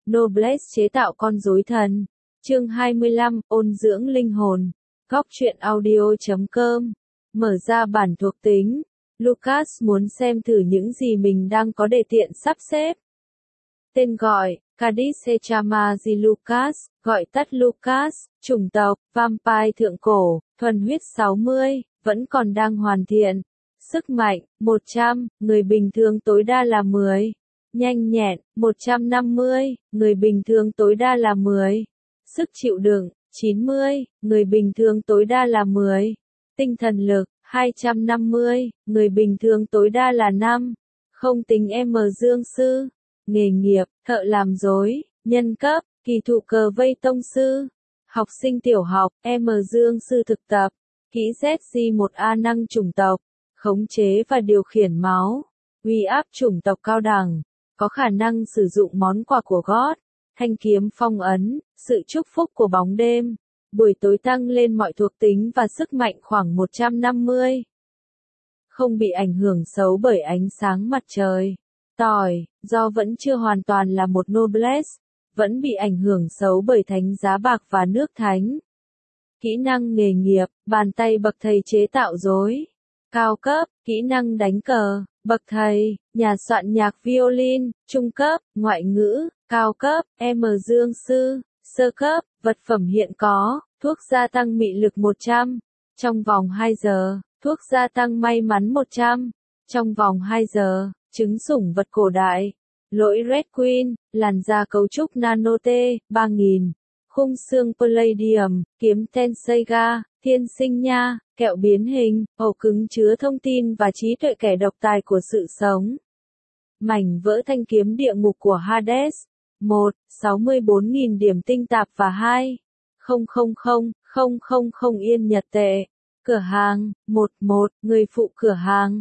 Noblesse chế tạo con rối thần. Chương 25, ôn dưỡng linh hồn. Góc truyện audio.com. Mở ra bản thuộc tính. Lucas muốn xem thử những gì mình đang có để tiện sắp xếp. Tên gọi, Cadiz Echamazi Lucas, gọi tắt Lucas, chủng tộc, Vampire thượng cổ, thuần huyết 60, vẫn còn đang hoàn thiện. Sức mạnh, 100, người bình thường tối đa là 10. Nhanh nhẹn, 150, người bình thường tối đa là 10. Sức chịu đựng, 90, người bình thường tối đa là 10. Tinh thần lực, 250, người bình thường tối đa là 5. Không tính M dương sư. Nghề nghiệp, thợ làm rối, nhân cấp, kỳ thụ cờ vây tông sư. Học sinh tiểu học, M dương sư thực tập. Kỹ ZG1A năng chủng tộc, khống chế và điều khiển máu. Uy áp chủng tộc cao đẳng, có khả năng sử dụng món quà của God. Thanh kiếm phong ấn, sự chúc phúc của bóng đêm. Buổi tối tăng lên mọi thuộc tính và sức mạnh khoảng 150. Không bị ảnh hưởng xấu bởi ánh sáng mặt trời. Tỏi, do vẫn chưa hoàn toàn là một noblesse, vẫn bị ảnh hưởng xấu bởi thánh giá bạc và nước thánh. Kỹ năng nghề nghiệp, bàn tay bậc thầy chế tạo rối. Cao cấp, kỹ năng đánh cờ, bậc thầy, nhà soạn nhạc violin, trung cấp, ngoại ngữ, cao cấp, M dương sư, sơ cấp, vật phẩm hiện có, thuốc gia tăng mị lực 100. Trong vòng 2 giờ, thuốc gia tăng may mắn 100. Trong vòng 2 giờ, trứng sủng vật cổ đại. Lỗi Red Queen, làn da cấu trúc nano T, 3000. Khung xương Palladium, kiếm Tenseiga, thiên sinh nha, kẹo biến hình, ổ cứng chứa thông tin và trí tuệ kẻ độc tài của sự sống. Mảnh vỡ thanh kiếm địa ngục của Hades. 1. 64.000 điểm tinh tạp và 2. 000 yên Nhật tệ. Cửa hàng, 11, người phụ cửa hàng,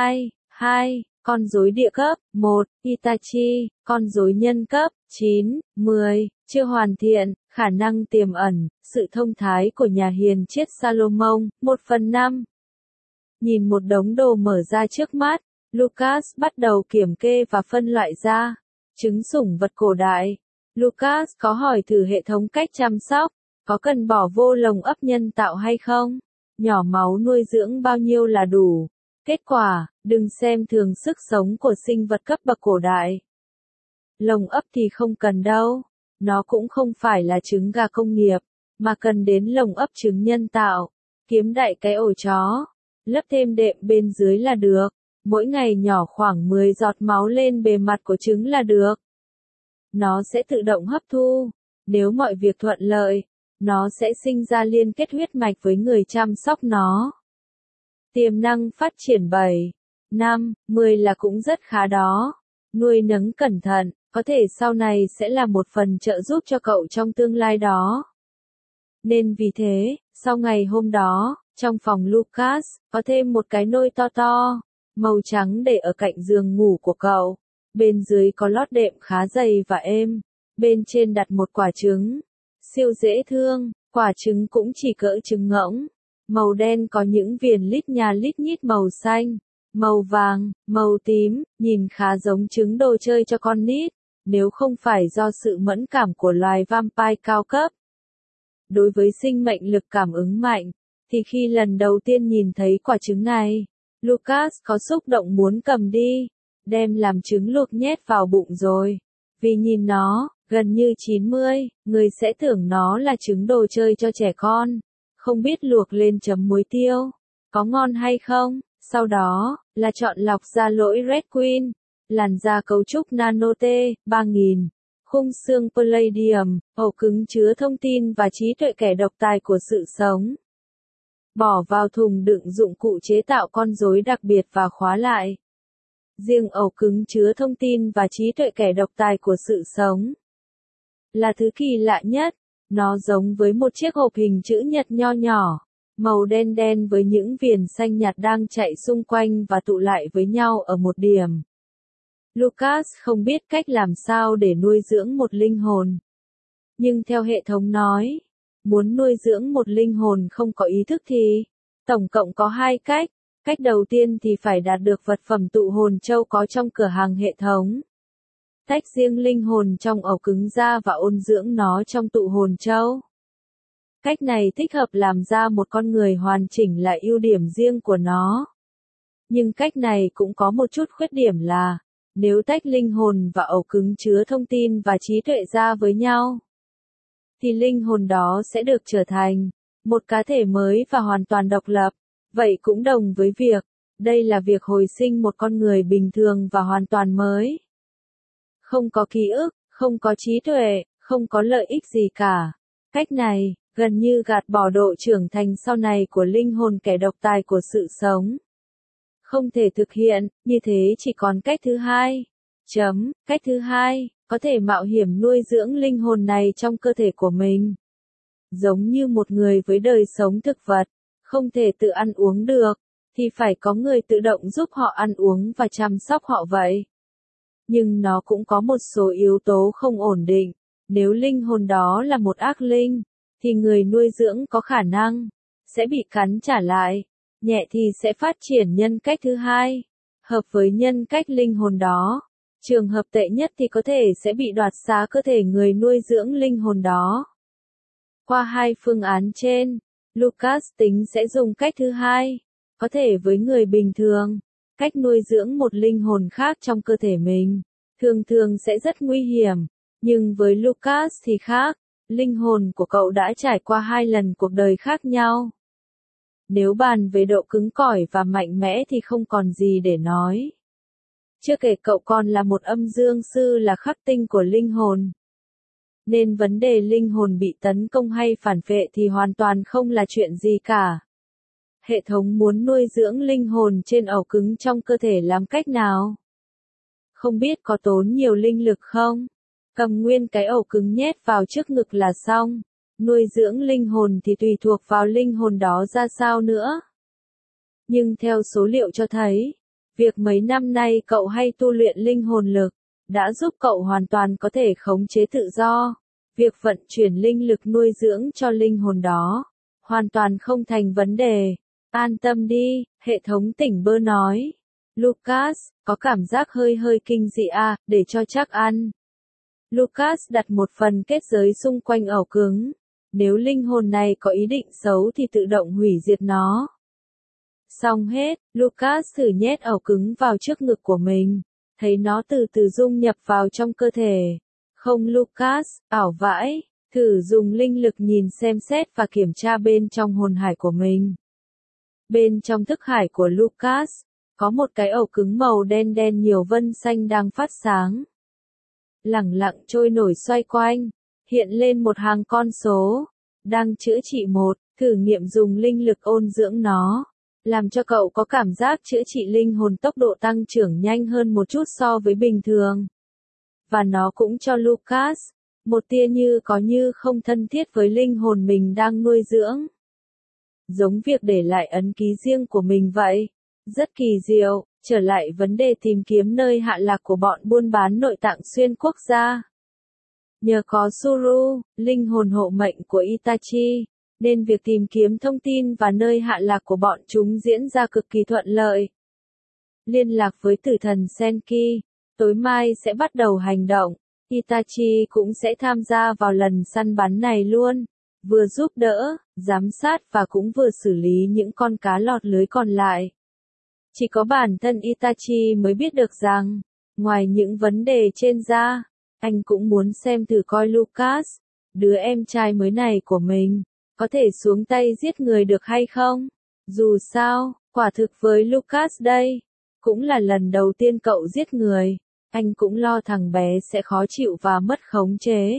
2. Con rối địa cấp, 1, Itachi, con rối nhân cấp, 9, 10, chưa hoàn thiện, khả năng tiềm ẩn, sự thông thái của nhà hiền triết Salomon, 1/5. Nhìn một đống đồ mở ra trước mắt, Lucas bắt đầu kiểm kê và phân loại ra. Trứng sủng vật cổ đại. Lucas có hỏi thử hệ thống cách chăm sóc, có cần bỏ vô lồng ấp nhân tạo hay không? Nhỏ máu nuôi dưỡng bao nhiêu là đủ? Kết quả, đừng xem thường sức sống của sinh vật cấp bậc cổ đại. Lồng ấp thì không cần đâu. Nó cũng không phải là trứng gà công nghiệp, mà cần đến lồng ấp trứng nhân tạo. Kiếm đại cái ổ chó. Lấp thêm đệm bên dưới là được. Mỗi ngày nhỏ khoảng 10 giọt máu lên bề mặt của trứng là được. Nó sẽ tự động hấp thu. Nếu mọi việc thuận lợi, nó sẽ sinh ra liên kết huyết mạch với người chăm sóc nó. Tiềm năng phát triển 7, 5, 10 là cũng rất khá đó. Nuôi nấng cẩn thận, có thể sau này sẽ là một phần trợ giúp cho cậu trong tương lai đó. Nên vì thế, sau ngày hôm đó, trong phòng Lucas, có thêm một cái nôi to to, màu trắng để ở cạnh giường ngủ của cậu. Bên dưới có lót đệm khá dày và êm. Bên trên đặt một quả trứng. Siêu dễ thương, quả trứng cũng chỉ cỡ trứng ngỗng. Màu đen có những viền lít nhà lít nhít màu xanh, màu vàng, màu tím, nhìn khá giống trứng đồ chơi cho con nít, nếu không phải do sự mẫn cảm của loài vampire cao cấp. Đối với sinh mệnh lực cảm ứng mạnh, thì khi lần đầu tiên nhìn thấy quả trứng này, Lucas có xúc động muốn cầm đi, đem làm trứng luộc nhét vào bụng rồi. Vì nhìn nó, gần như 90, người sẽ tưởng nó là trứng đồ chơi cho trẻ con. Không biết luộc lên chấm muối tiêu, có ngon hay không? Sau đó, là chọn lọc ra lỗi Red Queen, làn da cấu trúc nano T, 3000, khung xương Palladium, ổ cứng chứa thông tin và trí tuệ kẻ độc tài của sự sống. Bỏ vào thùng đựng dụng cụ chế tạo con rối đặc biệt và khóa lại. Riêng ổ cứng chứa thông tin và trí tuệ kẻ độc tài của sự sống là thứ kỳ lạ nhất. Nó giống với một chiếc hộp hình chữ nhật nho nhỏ, màu đen đen với những viền xanh nhạt đang chạy xung quanh và tụ lại với nhau ở một điểm. Lucas không biết cách làm sao để nuôi dưỡng một linh hồn. Nhưng theo hệ thống nói, muốn nuôi dưỡng một linh hồn không có ý thức thì, tổng cộng có 2 cách. Cách đầu tiên thì phải đạt được vật phẩm tụ hồn châu có trong cửa hàng hệ thống. tách riêng linh hồn trong ổ cứng ra và ôn dưỡng nó trong tụ hồn châu. Cách này thích hợp làm ra một con người hoàn chỉnh là ưu điểm riêng của nó. Nhưng cách này cũng có một chút khuyết điểm là, nếu tách linh hồn và ổ cứng chứa thông tin và trí tuệ ra với nhau, thì linh hồn đó sẽ được trở thành một cá thể mới và hoàn toàn độc lập. Vậy cũng đồng với việc, đây là việc hồi sinh một con người bình thường và hoàn toàn mới. Không có ký ức, không có trí tuệ, không có lợi ích gì cả. Cách này, gần như gạt bỏ độ trưởng thành sau này của linh hồn kẻ độc tài của sự sống. Không thể thực hiện, như thế chỉ còn cách thứ hai. Cách thứ hai, có thể mạo hiểm nuôi dưỡng linh hồn này trong cơ thể của mình. Giống như một người với đời sống thực vật, không thể tự ăn uống được, thì phải có người tự động giúp họ ăn uống và chăm sóc họ vậy. Nhưng nó cũng có một số yếu tố không ổn định. Nếu linh hồn đó là một ác linh, thì người nuôi dưỡng có khả năng sẽ bị cắn trả lại. Nhẹ thì sẽ phát triển nhân cách thứ hai, hợp với nhân cách linh hồn đó. Trường hợp tệ nhất thì có thể sẽ bị đoạt xá cơ thể người nuôi dưỡng linh hồn đó. Qua hai phương án trên, Lucas tính sẽ dùng cách thứ hai. Có thể với người bình thường, cách nuôi dưỡng một linh hồn khác trong cơ thể mình, thường thường sẽ rất nguy hiểm. Nhưng với Lucas thì khác, linh hồn của cậu đã trải qua 2 lần cuộc đời khác nhau. Nếu bàn về độ cứng cỏi và mạnh mẽ thì không còn gì để nói. Chưa kể cậu còn là một âm dương sư là khắc tinh của linh hồn. Nên vấn đề linh hồn bị tấn công hay phản phệ thì hoàn toàn không là chuyện gì cả. Hệ thống muốn nuôi dưỡng linh hồn trên ổ cứng trong cơ thể làm cách nào? Không biết có tốn nhiều linh lực không? Cầm nguyên cái ổ cứng nhét vào trước ngực là xong. Nuôi dưỡng linh hồn thì tùy thuộc vào linh hồn đó ra sao nữa. Nhưng theo số liệu cho thấy, việc mấy năm nay cậu hay tu luyện linh hồn lực, đã giúp cậu hoàn toàn có thể khống chế tự do. Việc vận chuyển linh lực nuôi dưỡng cho linh hồn đó, hoàn toàn không thành vấn đề. An tâm đi, hệ thống tỉnh bơ nói. Lucas, có cảm giác hơi kinh dị à, để cho chắc ăn. Lucas đặt một phần kết giới xung quanh ổ cứng. Nếu linh hồn này có ý định xấu thì tự động hủy diệt nó. Xong hết, Lucas thử nhét ổ cứng vào trước ngực của mình. Thấy nó từ từ dung nhập vào trong cơ thể. Không Lucas, ảo vãi, thử dùng linh lực nhìn xem xét và kiểm tra bên trong hồn hải của mình. Bên trong thức hải của Lucas, có một cái ổ cứng màu đen đen nhiều vân xanh đang phát sáng. Lẳng lặng trôi nổi xoay quanh, hiện lên một hàng con số. Đang chữa trị một, thử nghiệm dùng linh lực ôn dưỡng nó. Làm cho cậu có cảm giác chữa trị linh hồn tốc độ tăng trưởng nhanh hơn một chút so với bình thường. Và nó cũng cho Lucas một tia như có như không thân thiết với linh hồn mình đang nuôi dưỡng. Giống việc để lại ấn ký riêng của mình vậy. Rất kỳ diệu, trở lại vấn đề tìm kiếm nơi hạ lạc của bọn buôn bán nội tạng xuyên quốc gia. Nhờ có Suru, linh hồn hộ mệnh của Itachi, nên việc tìm kiếm thông tin và nơi hạ lạc của bọn chúng diễn ra cực kỳ thuận lợi. Liên lạc với tử thần Senki, tối mai sẽ bắt đầu hành động. Itachi cũng sẽ tham gia vào lần săn bắn này luôn, vừa giúp đỡ, giám sát và cũng vừa xử lý những con cá lọt lưới còn lại. Chỉ có bản thân Itachi mới biết được rằng, ngoài những vấn đề trên ra, anh cũng muốn xem thử coi Lucas, đứa em trai mới này của mình, có thể xuống tay giết người được hay không. Dù sao, quả thực với Lucas đây, cũng là lần đầu tiên cậu giết người, anh cũng lo thằng bé sẽ khó chịu và mất khống chế.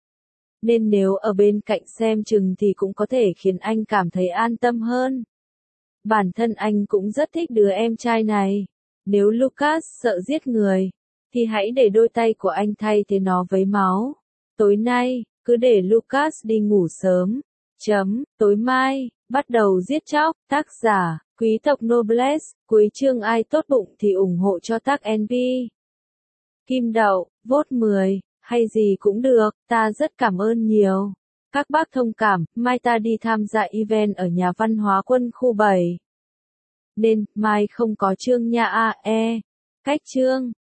Nên nếu ở bên cạnh xem chừng thì cũng có thể khiến anh cảm thấy an tâm hơn. Bản thân anh cũng rất thích đứa em trai này. Nếu Lucas sợ giết người, thì hãy để đôi tay của anh thay thế nó với máu. Tối nay, cứ để Lucas đi ngủ sớm. Tối mai, bắt đầu giết chóc. Tác giả, quý tộc Nobles. Cuối chương ai tốt bụng thì ủng hộ cho tác NP. Kim Đậu, vote 10, hay gì cũng được, ta rất cảm ơn nhiều. Các bác thông cảm, mai ta đi tham gia event ở nhà văn hóa quân khu 7. Nên, mai không có chương nha Cách chương.